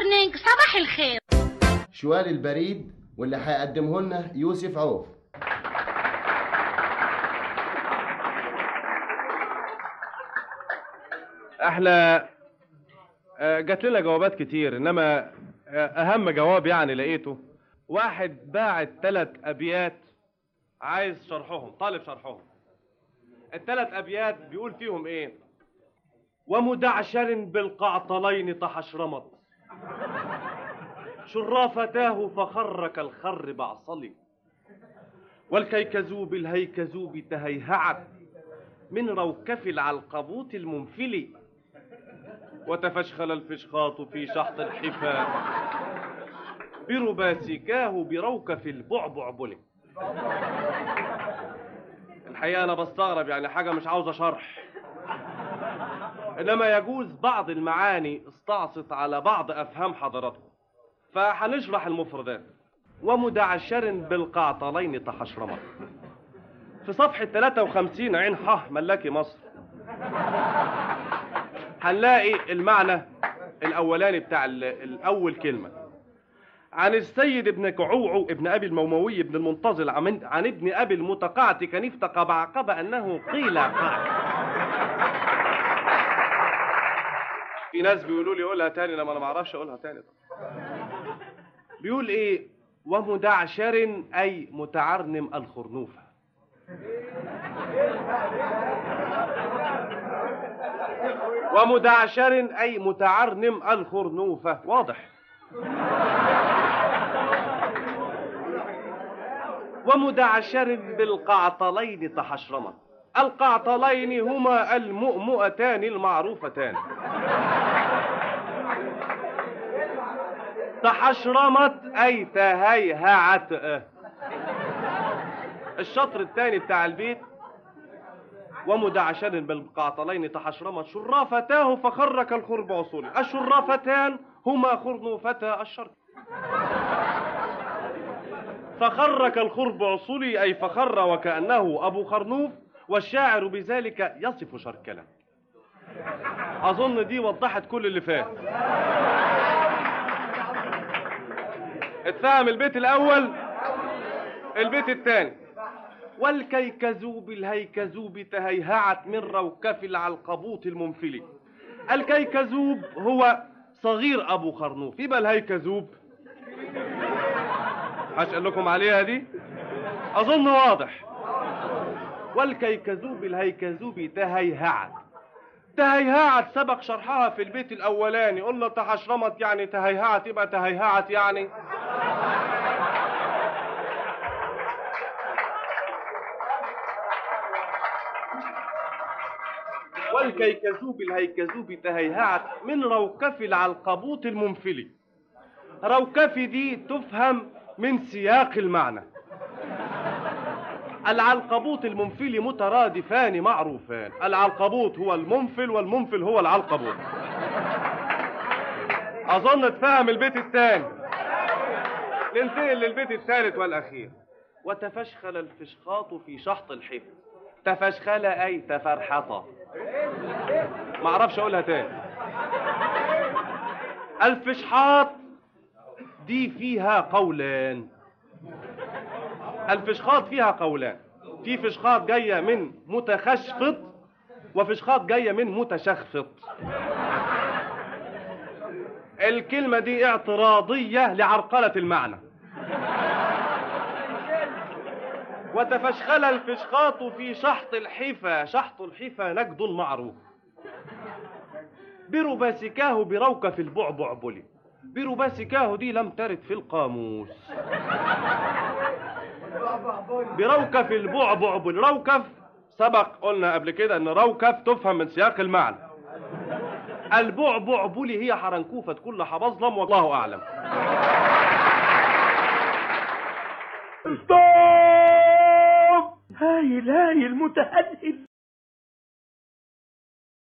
مورنينج، صباح الخير. شوال البريد واللي هيقدمه لنا يوسف عوف. احنا جات لنا جوابات كتير، انما اهم جواب يعني لقيته واحد باعت 3 ابيات عايز شرحهم، طالب شرحهم. ال3 ابيات بيقول فيهم ايه؟ ومدعشر بالقعطلين تحشرمت شرافتاه فخر كالخر بعصلي، والكيكذوب الهيكذوب تهيهعت من روكف العلقبوت المنفلي، وتفشخل الفشخاط في شحط الحفا برباسكاه بروكف البعبع بلي. الحقيقة أنا بستغرب، يعني حاجة مش عاوزة شرح، إنما يجوز بعض المعاني استعصت على بعض أفهام حضراتكم، فهنشرح المفردات. ومدعشر بالقعطلين تحشرمت في صفحة 53 عين حه ملاكي مصر هنلاقي المعنى الأولاني بتاع الأول كلمة: عن السيد ابن كعوعو ابن أبي الموموي ابن المنتظل عن ابن أبي المتقعت كنيفة قبعقب أنه قيل قال. في ناس بيقولوا لي قولها تاني، لما أنا ما أعرفش أقولها تاني. بيقول إيه؟ ومدعشر أي متعرنم الخرنوفة. ومدعشر أي متعرنم الخرنوفة، واضح. ومدعشر بالقعطلين تحشرمت. القعطلين هما المؤمؤتان المعروفتان. تحشرمت أي تهيهعت. الشطر الثاني بتاع البيت: ومدعشر بالقعطلين تحشرمت شرافتاه فخر كالخرب عصولي. الشرافتان هما خرنوفتا الشرق. فخر كالخرب عصولي أي فخر وكأنه أبو خرنوف، والشاعر بذلك يصف شركلا. أظن دي وضحت كل اللي فات. اتفهم البيت الأول. البيت الثاني: والكيكذوب الهيكذوب تهيهعت من روكف العلقبوت المنفلي. الكيكذوب هو صغير أبو خرنوف، يبقى الهيكذوب هسأل لكم عليها دي، أظن واضح. والكيكذوب الهيكذوب تهيهعت. تهيهعت سبق شرحها في البيت الأولاني، قلنا تحشرمت يعني تهيهعت، يبقى تهيهعت يعني والكيكذوب الهيكذوب تهيهعت من روكف العلقبوت المنفلي. روكف دي تفهم من سياق المعنى. العلقبوت المنفلي مترادفان معروفان. العلقبوت هو المنفل والمنفل هو العلقبوت. أظن اتفهم البيت الثاني. ننتقل للبيت الثالث والأخير: وتفشخل الفشخاط في شحط الحفا. تفشخل أي تفرحط. ما اعرفش اقولها تاني. الفشحاط دي فيها قولان. الفشخاط فيها قولان: في فشخاط جايه من متخشفط، وفشخاط جايه من متشخفط. الكلمه دي اعتراضيه لعرقله المعنى. وتفشخل الفشخاط في شحط الحفا. شحط الحفا نجد معروف. برباسكاه بروكف البعبع بلي. برباسكاه دي لم ترد في القاموس. بروكف البعبع بلي. روكف سبق قلنا قبل كده ان روكف تفهم من سياق المعنى. البعبع بلي هي حرنكوفة كل حبظلم، والله اعلم. هايل متهدد.